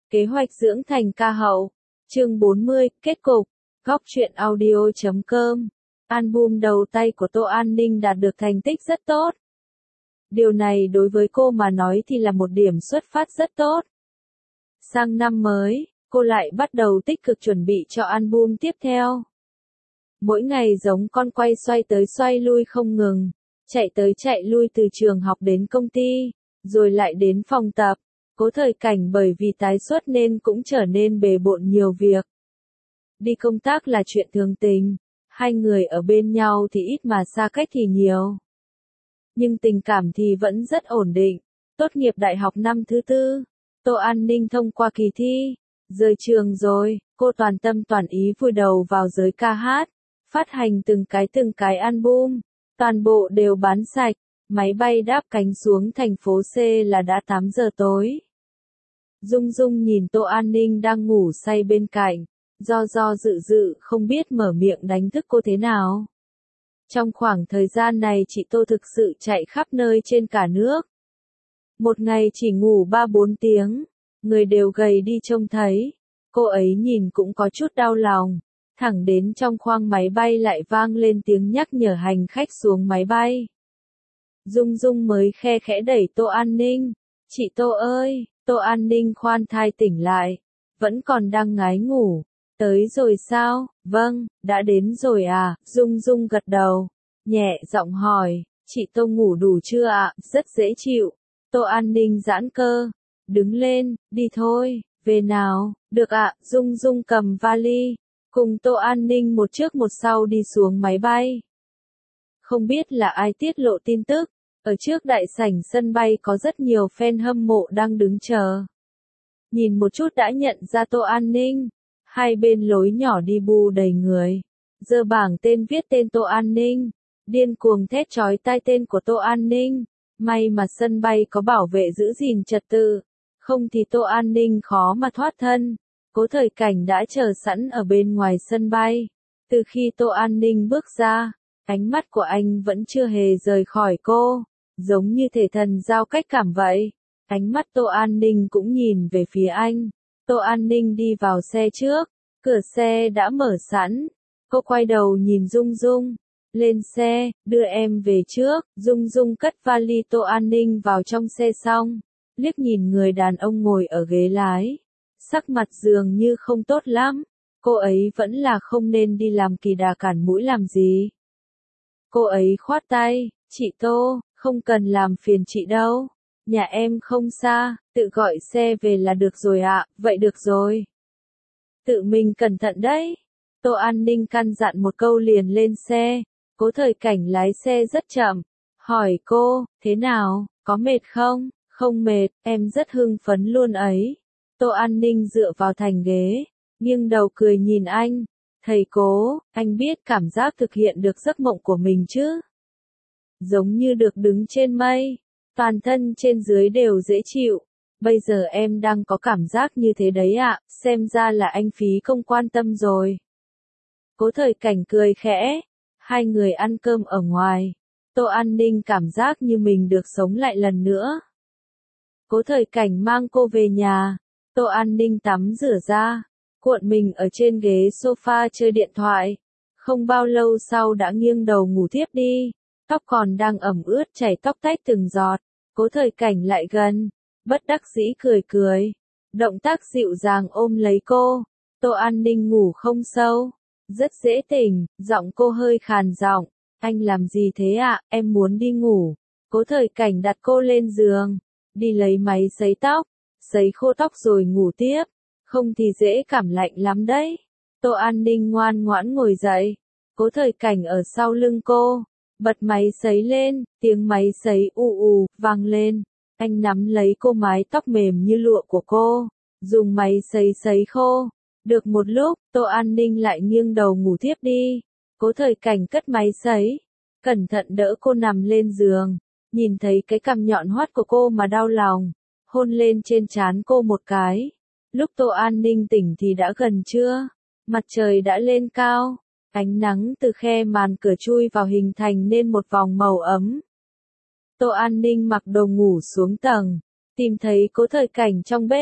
Kế hoạch dưỡng thành ca hậu. Chương 40, kết cục. Góc truyện audio.com. Album đầu tay của Tô An Ninh đạt được thành tích rất tốt. Điều này đối với cô mà nói thì là một điểm xuất phát rất tốt. Sang năm mới, cô lại bắt đầu tích cực chuẩn bị cho album tiếp theo. Mỗi ngày giống con quay xoay tới xoay lui không ngừng, chạy tới chạy lui từ trường học đến công ty, rồi lại đến phòng tập. Cố Thời Cảnh bởi vì tái xuất nên cũng trở nên bề bộn nhiều việc. Đi công tác là chuyện thường tình, hai người ở bên nhau thì ít mà xa cách thì nhiều. Nhưng tình cảm thì vẫn rất ổn định. Tốt nghiệp đại học năm thứ tư, Tô An Ninh thông qua kỳ thi, rời trường rồi, cô toàn tâm toàn ý vùi đầu vào giới ca hát, phát hành từng cái album, toàn bộ đều bán sạch. Máy bay đáp cánh xuống thành phố C là đã 8 giờ tối. Dung Dung nhìn Tô An Ninh đang ngủ say bên cạnh, do dự không biết mở miệng đánh thức cô thế nào. Trong khoảng thời gian này chị Tô thực sự chạy khắp nơi trên cả nước. Một ngày chỉ ngủ 3-4 tiếng, người đều gầy đi trông thấy. Cô ấy nhìn cũng có chút đau lòng. Thẳng đến trong khoang máy bay lại vang lên tiếng nhắc nhở hành khách xuống máy bay. Dung Dung mới khe khẽ đẩy Tô An Ninh. Chị Tô ơi! Tô An Ninh khoan thai tỉnh lại. Vẫn còn đang ngái ngủ. Tới rồi sao? Vâng, đã đến rồi à? Dung Dung gật đầu. Nhẹ giọng hỏi. Chị Tô ngủ đủ chưa ạ? Rất dễ chịu. Tô An Ninh giãn cơ. Đứng lên, đi thôi. Về nào? Được ạ. Dung Dung cầm vali. Cùng Tô An Ninh một trước một sau đi xuống máy bay. Không biết là ai tiết lộ tin tức. Ở trước đại sảnh sân bay có rất nhiều fan hâm mộ đang đứng chờ. Nhìn một chút đã nhận ra Tô An Ninh. Hai bên lối nhỏ đi bu đầy người. Giơ bảng tên viết tên Tô An Ninh. Điên cuồng thét chói tai tên của Tô An Ninh. May mà sân bay có bảo vệ giữ gìn trật tự. Không thì Tô An Ninh khó mà thoát thân. Cố Thời Cảnh đã chờ sẵn ở bên ngoài sân bay. Từ khi Tô An Ninh bước ra, ánh mắt của anh vẫn chưa hề rời khỏi cô. Giống như thể thần giao cách cảm vậy. Ánh mắt Tô An Ninh cũng nhìn về phía anh. Tô An Ninh đi vào xe trước. Cửa xe đã mở sẵn. Cô quay đầu nhìn Dung Dung. Lên xe, đưa em về trước. Dung Dung cất vali Tô An Ninh vào trong xe xong. Liếc nhìn người đàn ông ngồi ở ghế lái. Sắc mặt dường như không tốt lắm. Cô ấy vẫn là không nên đi làm kỳ đà cản mũi làm gì. Cô ấy khoát tay. Chị Tô, không cần làm phiền chị đâu. Nhà em không xa, tự gọi xe về là được rồi ạ. Vậy được rồi. Tự mình cẩn thận đấy. Tô An Ninh căn dặn một câu liền lên xe. Cố Thời Cảnh lái xe rất chậm. Hỏi cô, thế nào, có mệt không? Không mệt, em rất hưng phấn luôn ấy. Tô An Ninh dựa vào thành ghế, nghiêng đầu cười nhìn anh. Thầy Cố, anh biết cảm giác thực hiện được giấc mộng của mình chứ? Giống như được đứng trên mây, toàn thân trên dưới đều dễ chịu. Bây giờ em đang có cảm giác như thế đấy ạ, xem ra là anh phí công quan tâm rồi. Cố Thời Cảnh cười khẽ, hai người ăn cơm ở ngoài. Tô An Ninh cảm giác như mình được sống lại lần nữa. Cố Thời Cảnh mang cô về nhà. Tô An Ninh tắm rửa ra, cuộn mình ở trên ghế sofa chơi điện thoại. Không bao lâu sau đã nghiêng đầu ngủ thiếp đi. Tóc còn đang ẩm ướt chảy tóc tách từng giọt. Cố Thời Cảnh lại gần, bất đắc dĩ cười cười. Động tác dịu dàng ôm lấy cô. Tô An Ninh ngủ không sâu, rất dễ tỉnh, giọng cô hơi khàn giọng. Anh làm gì thế ạ? Em muốn đi ngủ. Cố Thời Cảnh đặt cô lên giường, đi lấy máy sấy tóc, sấy khô tóc rồi ngủ tiếp. Không thì dễ cảm lạnh lắm đấy. Tô An Ninh ngoan ngoãn ngồi dậy. Cố Thời Cảnh ở sau lưng cô, bật máy sấy lên, tiếng máy sấy vang lên. Anh nắm lấy cô mái tóc mềm như lụa của cô, dùng máy sấy sấy khô. Được một lúc, Tô An Ninh lại nghiêng đầu ngủ thiếp đi. Cố Thời Cảnh cất máy sấy, cẩn thận đỡ cô nằm lên giường, nhìn thấy cái cằm nhọn hoắt của cô mà đau lòng, hôn lên trên trán cô một cái. Lúc Tô An Ninh tỉnh thì đã gần trưa, mặt trời đã lên cao, ánh nắng từ khe màn cửa chui vào hình thành nên một vòng màu ấm. Tô An Ninh mặc đồ ngủ xuống tầng, tìm thấy Cố Thời Cảnh trong bếp,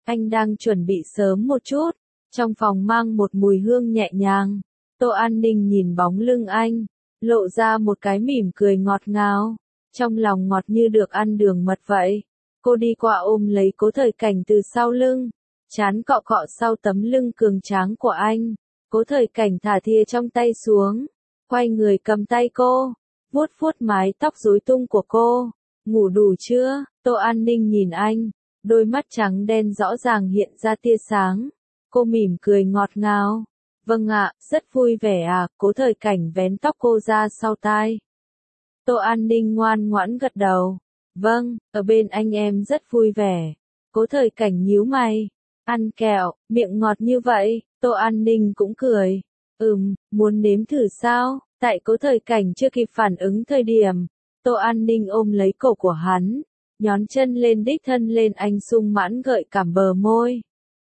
Anh đang chuẩn bị sớm một chút. Trong phòng mang một mùi hương nhẹ nhàng. Tô An Ninh nhìn bóng lưng anh, lộ ra một cái mỉm cười ngọt ngào. Trong lòng ngọt như được ăn đường mật vậy. Cô đi qua ôm lấy Cố Thời Cảnh từ sau lưng, trán cọ cọ sau tấm lưng cường tráng của anh. Cố Thời Cảnh thả thìa trong tay xuống, quay người cầm tay cô, vuốt vuốt mái tóc rối tung của cô. Ngủ đủ chưa? Tô An Ninh nhìn anh, đôi mắt trắng đen rõ ràng hiện ra tia sáng. Cô mỉm cười ngọt ngào. Vâng ạ, rất vui vẻ à, Cố Thời Cảnh vén tóc cô ra sau tai. Tô An Ninh ngoan ngoãn gật đầu. Vâng, ở bên anh em rất vui vẻ. Cố Thời Cảnh nhíu mày. Ăn kẹo, miệng ngọt như vậy, Tô An Ninh cũng cười. Muốn nếm thử sao? Tại Cố Thời Cảnh chưa kịp phản ứng thời điểm, Tô An Ninh ôm lấy cổ của hắn, nhón chân lên đích thân lên anh sung mãn gợi cảm bờ môi.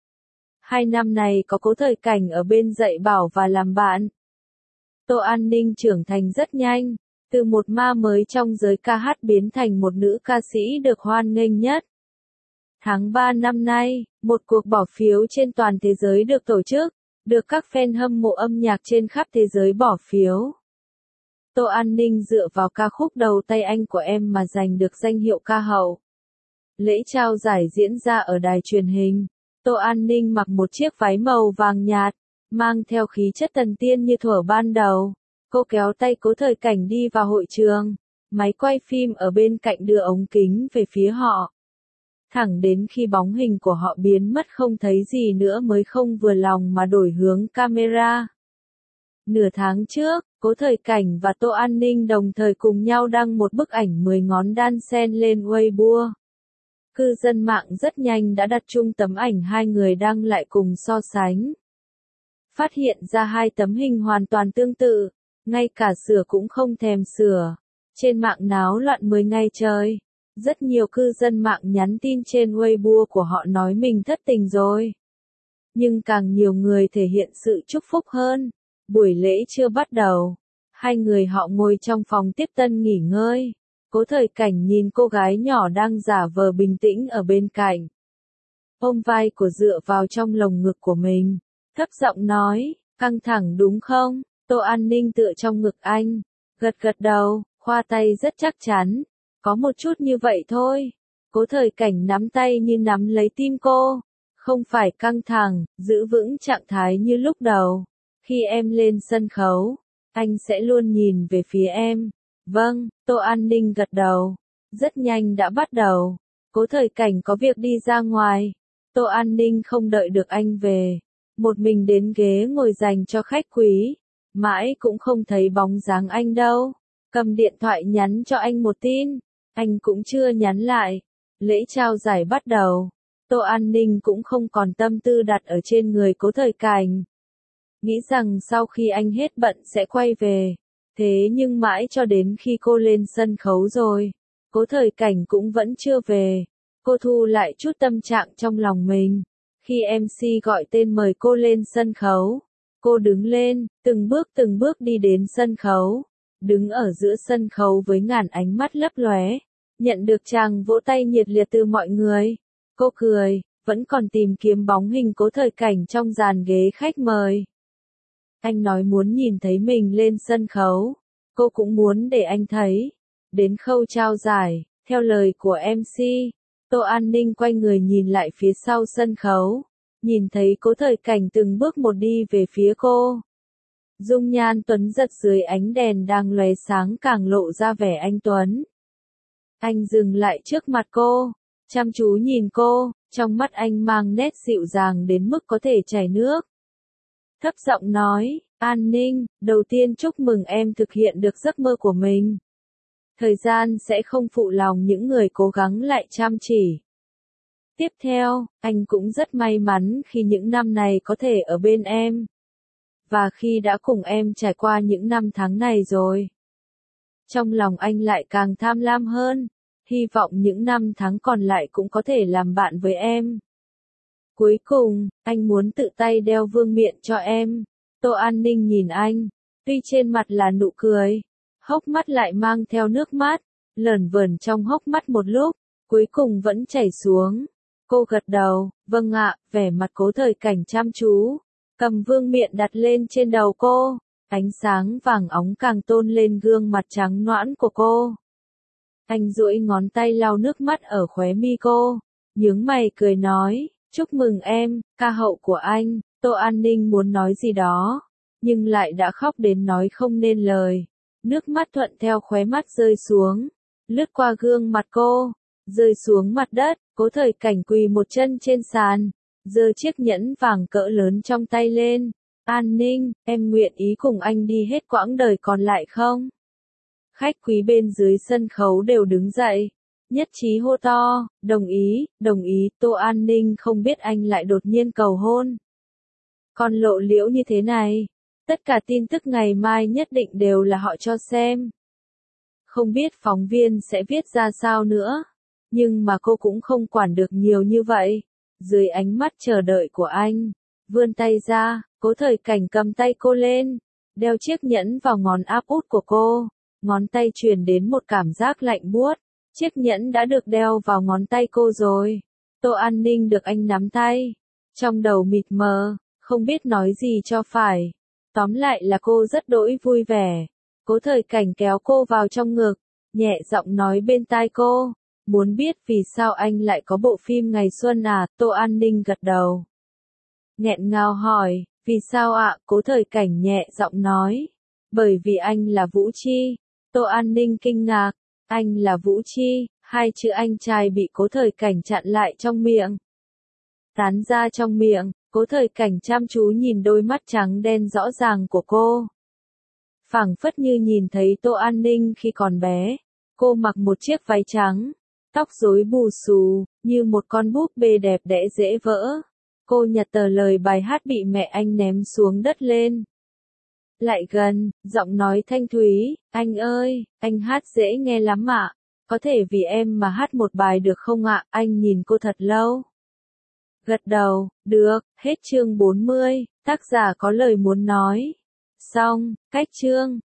2 năm này có Cố Thời Cảnh ở bên dạy bảo và làm bạn. Tô An Ninh trưởng thành rất nhanh, từ một ma mới trong giới ca hát biến thành một nữ ca sĩ được hoan nghênh nhất. Tháng 3 năm nay, một cuộc bỏ phiếu trên toàn thế giới được tổ chức, được các fan hâm mộ âm nhạc trên khắp thế giới bỏ phiếu. Tô An Ninh dựa vào ca khúc Đầu tay anh của em mà giành được danh hiệu ca hậu. Lễ trao giải diễn ra ở đài truyền hình. Tô An Ninh mặc một chiếc váy màu vàng nhạt, mang theo khí chất thần tiên như thuở ban đầu. Cô kéo tay Cố Thời Cảnh đi vào hội trường, máy quay phim ở bên cạnh đưa ống kính về phía họ. Thẳng đến khi bóng hình của họ biến mất không thấy gì nữa mới không vừa lòng mà đổi hướng camera. Nửa tháng trước, Cố Thời Cảnh và Tô An Ninh đồng thời cùng nhau đăng một bức ảnh 10 ngón đan sen lên Weibo. Cư dân mạng rất nhanh đã đặt chung tấm ảnh hai người đăng lại cùng so sánh. Phát hiện ra hai tấm hình hoàn toàn tương tự, ngay cả sửa cũng không thèm sửa. Trên mạng náo loạn 10 ngày trời. Rất nhiều cư dân mạng nhắn tin trên Weibo của họ nói mình thất tình rồi. Nhưng càng nhiều người thể hiện sự chúc phúc hơn. Buổi lễ chưa bắt đầu. Hai người họ ngồi trong phòng tiếp tân nghỉ ngơi. Cố Thời Cảnh nhìn cô gái nhỏ đang giả vờ bình tĩnh ở bên cạnh. Ôm vai của dựa vào trong lồng ngực của mình. Thấp giọng nói, căng thẳng đúng không? Tô An Ninh tựa trong ngực anh. Gật gật đầu, khoa tay rất chắc chắn. Có một chút như vậy thôi. Cố Thời Cảnh nắm tay như nắm lấy tim cô. Không phải căng thẳng, giữ vững trạng thái như lúc đầu. Khi em lên sân khấu, anh sẽ luôn nhìn về phía em. Vâng, Tô An Ninh gật đầu. Rất nhanh đã bắt đầu. Cố Thời Cảnh có việc đi ra ngoài. Tô An Ninh không đợi được anh về. Một mình đến ghế ngồi dành cho khách quý. Mãi cũng không thấy bóng dáng anh đâu. Cầm điện thoại nhắn cho anh một tin. Anh cũng chưa nhắn lại. Lễ trao giải bắt đầu. Tô An Ninh cũng không còn tâm tư đặt ở trên người Cố Thời Cảnh. Nghĩ rằng sau khi anh hết bận sẽ quay về. Thế nhưng mãi cho đến khi cô lên sân khấu rồi, Cố Thời Cảnh cũng vẫn chưa về. Cô thu lại chút tâm trạng trong lòng mình. Khi MC gọi tên mời cô lên sân khấu, cô đứng lên, từng bước đi đến sân khấu. Đứng ở giữa sân khấu với ngàn ánh mắt lấp lóe, nhận được tràng vỗ tay nhiệt liệt từ mọi người. Cô cười, vẫn còn tìm kiếm bóng hình Cố Thời Cảnh trong dàn ghế khách mời. Anh nói muốn nhìn thấy mình lên sân khấu. Cô cũng muốn để anh thấy. Đến khâu trao giải, theo lời của MC, Tô An Ninh quay người nhìn lại phía sau sân khấu. Nhìn thấy Cố Thời Cảnh từng bước một đi về phía cô. Dung nhan tuấn giật dưới ánh đèn đang lóe sáng càng lộ ra vẻ anh tuấn. Anh dừng lại trước mặt cô, chăm chú nhìn cô, trong mắt anh mang nét dịu dàng đến mức có thể chảy nước. Thấp giọng nói, An Ninh, đầu tiên chúc mừng em thực hiện được giấc mơ của mình. Thời gian sẽ không phụ lòng những người cố gắng lại chăm chỉ. Tiếp theo, anh cũng rất may mắn khi những năm này có thể ở bên em. Và khi đã cùng em trải qua những năm tháng này rồi. Trong lòng anh lại càng tham lam hơn, hy vọng những năm tháng còn lại cũng có thể làm bạn với em. Cuối cùng, anh muốn tự tay đeo vương miện cho em. Tô An Ninh nhìn anh, tuy trên mặt là nụ cười, hốc mắt lại mang theo nước mắt, lởn vởn trong hốc mắt một lúc, cuối cùng vẫn chảy xuống. Cô gật đầu, vâng ạ, vẻ mặt Cố Thời Cảnh chăm chú, cầm vương miện đặt lên trên đầu cô, ánh sáng vàng óng càng tôn lên gương mặt trắng nõn của cô. Anh duỗi ngón tay lau nước mắt ở khóe mi cô, nhướng mày cười nói, chúc mừng em, ca hậu của anh. Tô An Ninh muốn nói gì đó, nhưng lại đã khóc đến nói không nên lời. Nước mắt thuận theo khóe mắt rơi xuống, lướt qua gương mặt cô, rơi xuống mặt đất. Cố Thời Cảnh quỳ một chân trên sàn, giơ chiếc nhẫn vàng cỡ lớn trong tay lên. An Ninh, em nguyện ý cùng anh đi hết quãng đời còn lại không? Khách quý bên dưới sân khấu đều đứng dậy, nhất trí hô to, đồng ý, đồng ý. Tô An Ninh không biết anh lại đột nhiên cầu hôn. Còn lộ liễu như thế này, tất cả tin tức ngày mai nhất định đều là họ cho xem. Không biết phóng viên sẽ viết ra sao nữa, nhưng mà cô cũng không quản được nhiều như vậy. Dưới ánh mắt chờ đợi của anh, vươn tay ra, Cố Thời Cảnh cầm tay cô lên, đeo chiếc nhẫn vào ngón áp út của cô. Ngón tay truyền đến một cảm giác lạnh buốt, chiếc nhẫn đã được đeo vào ngón tay cô rồi. Tô An Ninh được anh nắm tay, trong đầu mịt mờ, không biết nói gì cho phải. Tóm lại là cô rất đỗi vui vẻ. Cố Thời Cảnh kéo cô vào trong ngực, nhẹ giọng nói bên tai cô, muốn biết vì sao anh lại có bộ phim Ngày Xuân à? Tô An Ninh gật đầu, nghẹn ngào hỏi, vì sao ạ? Cố Thời Cảnh nhẹ giọng nói, bởi vì anh là Vũ Chi. Tô An Ninh kinh ngạc, anh là Vũ Chi, hai chữ anh trai bị Cố Thời Cảnh chặn lại trong miệng. Tán ra trong miệng, Cố Thời Cảnh chăm chú nhìn đôi mắt trắng đen rõ ràng của cô. Phảng phất như nhìn thấy Tô An Ninh khi còn bé, cô mặc một chiếc váy trắng, tóc rối bù xù, như một con búp bê đẹp đẽ dễ vỡ. Cô nhặt tờ lời bài hát bị mẹ anh ném xuống đất lên. Lại gần, giọng nói thanh thúy, anh ơi, anh hát dễ nghe lắm ạ. Có thể vì em mà hát một bài được không ạ? Anh nhìn cô thật lâu. Gật đầu, được. Hết chương 40, tác giả có lời muốn nói. Xong, cách chương.